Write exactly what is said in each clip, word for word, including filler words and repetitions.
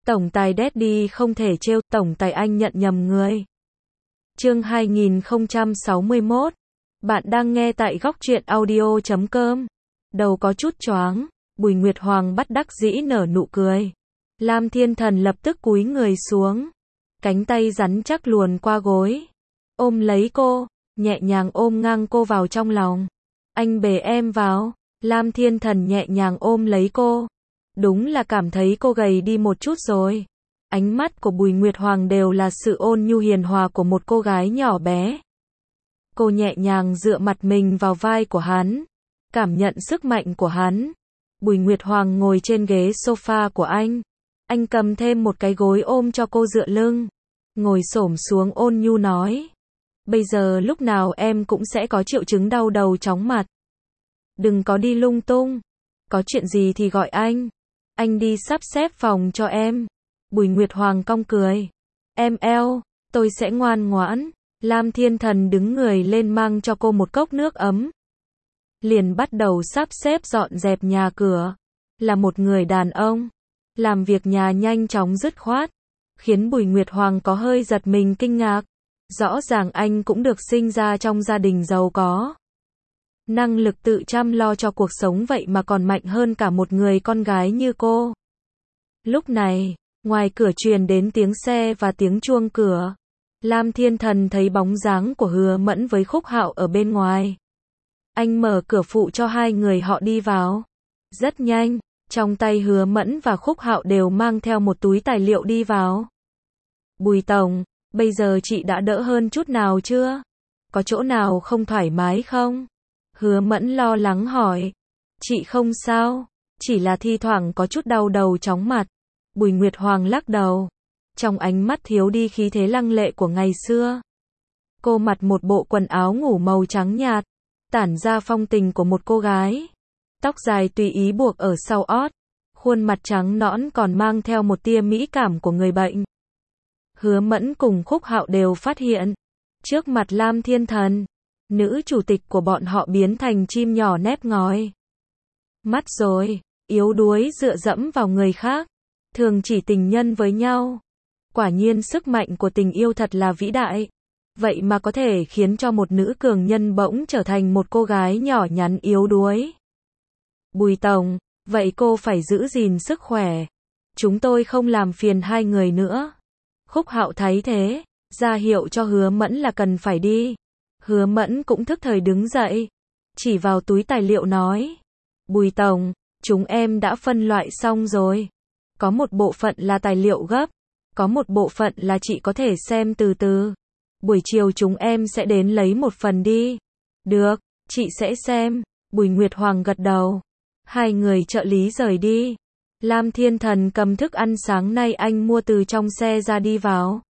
Tổng tài Daddy không thể trêu, tổng tài anh nhận nhầm người. Chương hai nghìn không trăm sáu mươi mốt. Bạn đang nghe tại góc truyện audio chấm com. Đầu có chút choáng, Bùi Nguyệt Hoàng bất đắc dĩ nở nụ cười. Lam Thiên Thần lập tức cúi người xuống, cánh tay rắn chắc luồn qua gối, ôm lấy cô, nhẹ nhàng ôm ngang cô vào trong lòng. Anh bế em vào. Lam Thiên Thần nhẹ nhàng ôm lấy cô. Đúng là cảm thấy cô gầy đi một chút rồi. Ánh mắt của Bùi Nguyệt Hoàng đều là sự ôn nhu hiền hòa của một cô gái nhỏ bé. Cô nhẹ nhàng dựa mặt mình vào vai của hắn, cảm nhận sức mạnh của hắn. Bùi Nguyệt Hoàng ngồi trên ghế sofa của anh. Anh cầm thêm một cái gối ôm cho cô dựa lưng, ngồi xổm xuống ôn nhu nói. Bây giờ lúc nào em cũng sẽ có triệu chứng đau đầu chóng mặt. Đừng có đi lung tung. Có chuyện gì thì gọi anh. Anh đi sắp xếp phòng cho em. Bùi Nguyệt Hoàng cong cười. Em eo, tôi sẽ ngoan ngoãn. Lam Thiên Thần đứng người lên mang cho cô một cốc nước ấm. Liền bắt đầu sắp xếp dọn dẹp nhà cửa. Là một người đàn ông, làm việc nhà nhanh chóng dứt khoát, khiến Bùi Nguyệt Hoàng có hơi giật mình kinh ngạc. Rõ ràng anh cũng được sinh ra trong gia đình giàu có, năng lực tự chăm lo cho cuộc sống, vậy mà còn mạnh hơn cả một người con gái như cô. Lúc này, ngoài cửa truyền đến tiếng xe và tiếng chuông cửa. Lam Thiên Thần thấy bóng dáng của Hứa Mẫn với Khúc Hạo ở bên ngoài. Anh mở cửa phụ cho hai người họ đi vào. Rất nhanh, trong tay Hứa Mẫn và Khúc Hạo đều mang theo một túi tài liệu đi vào. Bùi Tổng, bây giờ chị đã đỡ hơn chút nào chưa? Có chỗ nào không thoải mái không? Hứa Mẫn lo lắng hỏi. Chị không sao, chỉ là thi thoảng có chút đau đầu chóng mặt. Bùi Nguyệt Hoàng lắc đầu, trong ánh mắt thiếu đi khí thế lăng lệ của ngày xưa. Cô mặc một bộ quần áo ngủ màu trắng nhạt, tản ra phong tình của một cô gái. Tóc dài tùy ý buộc ở sau ót, khuôn mặt trắng nõn còn mang theo một tia mỹ cảm của người bệnh. Hứa Mẫn cùng Khúc Hạo đều phát hiện, trước mặt Lam Thiên Thần, nữ chủ tịch của bọn họ biến thành chim nhỏ nép ngói. Mắt rồi, yếu đuối dựa dẫm vào người khác, thường chỉ tình nhân với nhau. Quả nhiên sức mạnh của tình yêu thật là vĩ đại. Vậy mà có thể khiến cho một nữ cường nhân bỗng trở thành một cô gái nhỏ nhắn yếu đuối. Bùi Tổng, vậy cô phải giữ gìn sức khỏe. Chúng tôi không làm phiền hai người nữa. Khúc Hạo thấy thế, ra hiệu cho Hứa Mẫn là cần phải đi. Hứa Mẫn cũng thức thời đứng dậy, chỉ vào túi tài liệu nói. Bùi Tổng, chúng em đã phân loại xong rồi. Có một bộ phận là tài liệu gấp, có một bộ phận là chị có thể xem từ từ. Buổi chiều chúng em sẽ đến lấy một phần đi. Được, chị sẽ xem. Bùi Nguyệt Hoàng gật đầu. Hai người trợ lý rời đi. Lam Thiên Thần cầm thức ăn sáng nay anh mua từ trong xe ra đi vào.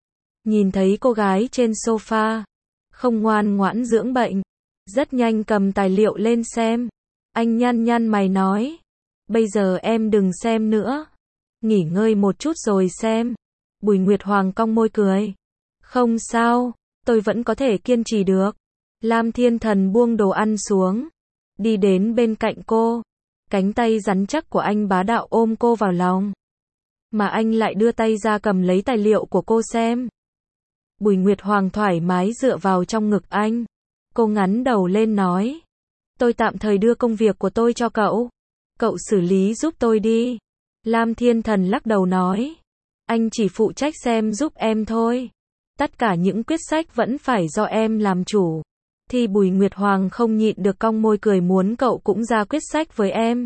Nhìn thấy cô gái trên sofa, không ngoan ngoãn dưỡng bệnh, rất nhanh cầm tài liệu lên xem. Anh nhăn nhăn mày nói. Bây giờ em đừng xem nữa. Nghỉ ngơi một chút rồi xem. Bùi Nguyệt Hoàng cong môi cười. Không sao, tôi vẫn có thể kiên trì được. Lam Thiên Thần buông đồ ăn xuống, đi đến bên cạnh cô. Cánh tay rắn chắc của anh bá đạo ôm cô vào lòng, mà anh lại đưa tay ra cầm lấy tài liệu của cô xem. Bùi Nguyệt Hoàng thoải mái dựa vào trong ngực anh. Cô ngắn đầu lên nói. Tôi tạm thời đưa công việc của tôi cho cậu. Cậu xử lý giúp tôi đi. Lam Thiên Thần lắc đầu nói. Anh chỉ phụ trách xem giúp em thôi. Tất cả những quyết sách vẫn phải do em làm chủ. Thì Bùi Nguyệt Hoàng không nhịn được cong môi cười, muốn cậu cũng ra quyết sách với em.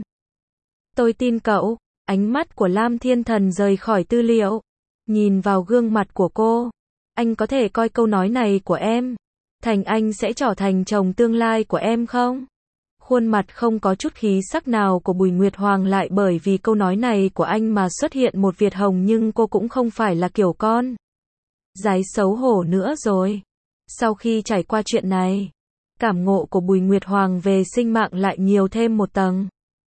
Tôi tin cậu. Ánh mắt của Lam Thiên Thần rời khỏi tư liệu, nhìn vào gương mặt của cô. Anh có thể coi câu nói này của em thành anh sẽ trở thành chồng tương lai của em không? Khuôn mặt không có chút khí sắc nào của Bùi Nguyệt Hoàng lại bởi vì câu nói này của anh mà xuất hiện một Việt hồng, nhưng cô cũng không phải là kiểu con gái xấu hổ nữa rồi. Sau khi trải qua chuyện này, cảm ngộ của Bùi Nguyệt Hoàng về sinh mạng lại nhiều thêm một tầng.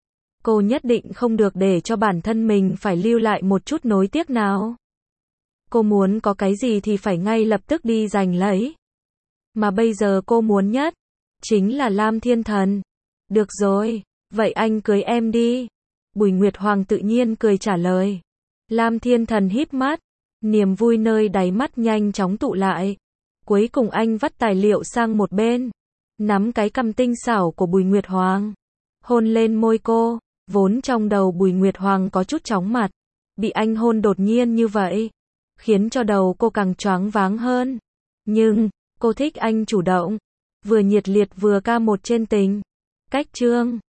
Cô nhất định không được để cho bản thân mình phải lưu lại một chút nối tiếc nào. Cô muốn có cái gì thì phải ngay lập tức đi giành lấy. Mà bây giờ cô muốn nhất chính là Lam Thiên Thần. Được rồi, vậy anh cưới em đi. Bùi Nguyệt Hoàng tự nhiên cười trả lời. Lam Thiên Thần híp mắt, niềm vui nơi đáy mắt nhanh chóng tụ lại. Cuối cùng anh vắt tài liệu sang một bên, nắm cái cằm tinh xảo của Bùi Nguyệt Hoàng, hôn lên môi cô. Vốn trong đầu Bùi Nguyệt Hoàng có chút chóng mặt, bị anh hôn đột nhiên như vậy, khiến cho đầu cô càng choáng váng hơn. Nhưng, cô thích anh chủ động, vừa nhiệt liệt vừa ca một trên tình. Cách chương